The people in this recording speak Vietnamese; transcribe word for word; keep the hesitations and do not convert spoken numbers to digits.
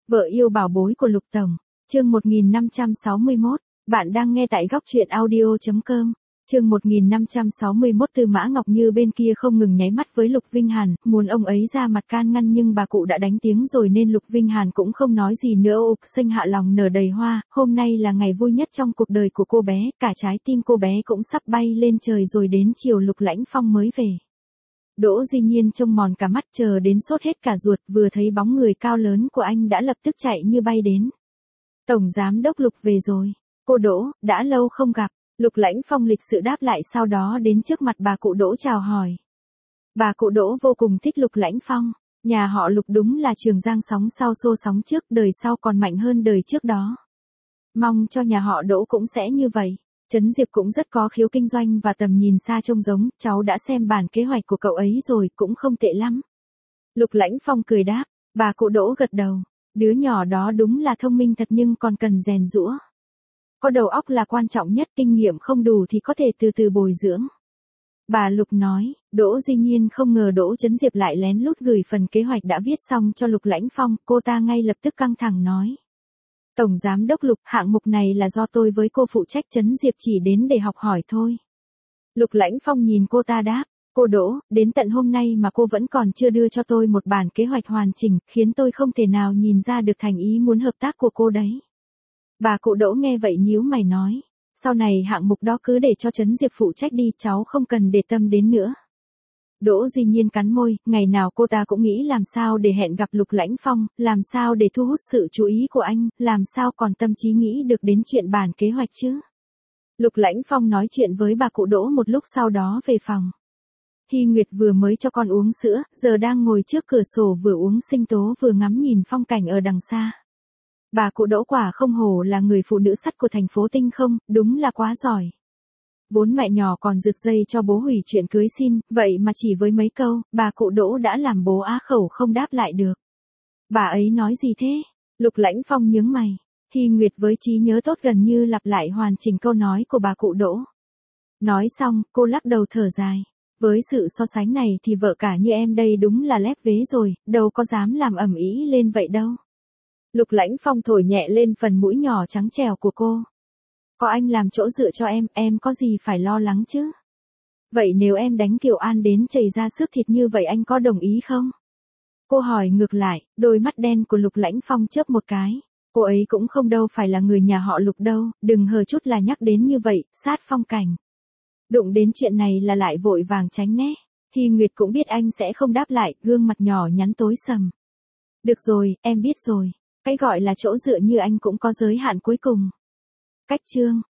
Vợ yêu bảo bối của Lục Tổng, chương một nghìn năm trăm sáu mươi mốt, bạn đang nghe tại góc truyện audio chấm com. Chương một nghìn năm trăm sáu mươi mốt. Tư Mã Ngọc Như bên kia không ngừng nháy mắt với Lục Vinh Hàn, muốn ông ấy ra mặt can ngăn nhưng bà cụ đã đánh tiếng rồi nên Lục Vinh Hàn cũng không nói gì nữa. Ục Sinh hạ lòng nở đầy hoa, hôm nay là ngày vui nhất trong cuộc đời của cô bé, cả trái tim cô bé cũng sắp bay lên trời rồi. Đến chiều Lục Lãnh Phong mới về. Đỗ Di Nhiên trông mòn cả mắt, chờ đến sốt hết cả ruột, vừa thấy bóng người cao lớn của anh đã lập tức chạy như bay đến. Tổng giám đốc Lục về rồi. Cô Đỗ, đã lâu không gặp. Lục Lãnh Phong lịch sự đáp lại, sau đó đến trước mặt bà cụ Đỗ chào hỏi. Bà cụ Đỗ vô cùng thích Lục Lãnh Phong, nhà họ Lục đúng là Trường Giang sóng sau xô sóng trước, đời sau còn mạnh hơn đời trước đó. Mong cho nhà họ Đỗ cũng sẽ như vậy. Trấn Diệp cũng rất có khiếu kinh doanh và tầm nhìn xa trông giống, cháu đã xem bản kế hoạch của cậu ấy rồi, cũng không tệ lắm. Lục Lãnh Phong cười đáp, bà cụ Đỗ gật đầu, đứa nhỏ đó đúng là thông minh thật nhưng còn cần rèn giũa. Có đầu óc là quan trọng nhất, kinh nghiệm không đủ thì có thể từ từ bồi dưỡng. Bà Lục nói. Đỗ Di Nhiên không ngờ Đỗ Trấn Diệp lại lén lút gửi phần kế hoạch đã viết xong cho Lục Lãnh Phong, cô ta ngay lập tức căng thẳng nói. Tổng giám đốc Lục, hạng mục này là do tôi với cô phụ trách. Trấn Diệp chỉ đến để học hỏi thôi. Lục Lãnh Phong nhìn cô ta đáp, cô Đỗ, đến tận hôm nay mà cô vẫn còn chưa đưa cho tôi một bản kế hoạch hoàn chỉnh, khiến tôi không thể nào nhìn ra được thành ý muốn hợp tác của cô đấy. Bà cụ Đỗ nghe vậy nhíu mày nói, sau này hạng mục đó cứ để cho Trấn Diệp phụ trách đi, cháu không cần để tâm đến nữa. Đỗ Di Nhiên cắn môi, ngày nào cô ta cũng nghĩ làm sao để hẹn gặp Lục Lãnh Phong, làm sao để thu hút sự chú ý của anh, làm sao còn tâm trí nghĩ được đến chuyện bản kế hoạch chứ. Lục Lãnh Phong nói chuyện với bà cụ Đỗ một lúc sau đó về phòng. Hy Nguyệt vừa mới cho con uống sữa, giờ đang ngồi trước cửa sổ vừa uống sinh tố vừa ngắm nhìn phong cảnh ở đằng xa. Bà cụ Đỗ quả không hổ là người phụ nữ sắt của thành phố Tinh Không, đúng là quá giỏi. Vốn mẹ nhỏ còn rực dây cho bố hủy chuyện cưới xin, vậy mà chỉ với mấy câu, bà cụ Đỗ đã làm bố á khẩu không đáp lại được. Bà ấy nói gì thế? Lục Lãnh Phong nhướng mày. Hy Nguyệt với trí nhớ tốt gần như lặp lại hoàn chỉnh câu nói của bà cụ Đỗ. Nói xong, cô lắc đầu thở dài. Với sự so sánh này thì vợ cả như em đây đúng là lép vế rồi, đâu có dám làm ầm ĩ lên vậy đâu. Lục Lãnh Phong thổi nhẹ lên phần mũi nhỏ trắng trẻo của cô. Có anh làm chỗ dựa cho em, em có gì phải lo lắng chứ? Vậy nếu em đánh Kiều An đến chảy ra xước thịt như vậy anh có đồng ý không? Cô hỏi ngược lại, đôi mắt đen của Lục Lãnh Phong chớp một cái. Cô ấy cũng không đâu phải là người nhà họ Lục đâu, đừng hờ chút là nhắc đến như vậy, sát phong cảnh. Đụng đến chuyện này là lại vội vàng tránh né. Hy Nguyệt cũng biết anh sẽ không đáp lại, gương mặt nhỏ nhắn tối sầm. Được rồi, em biết rồi. Cái gọi là chỗ dựa như anh cũng có giới hạn cuối cùng. Cách chương.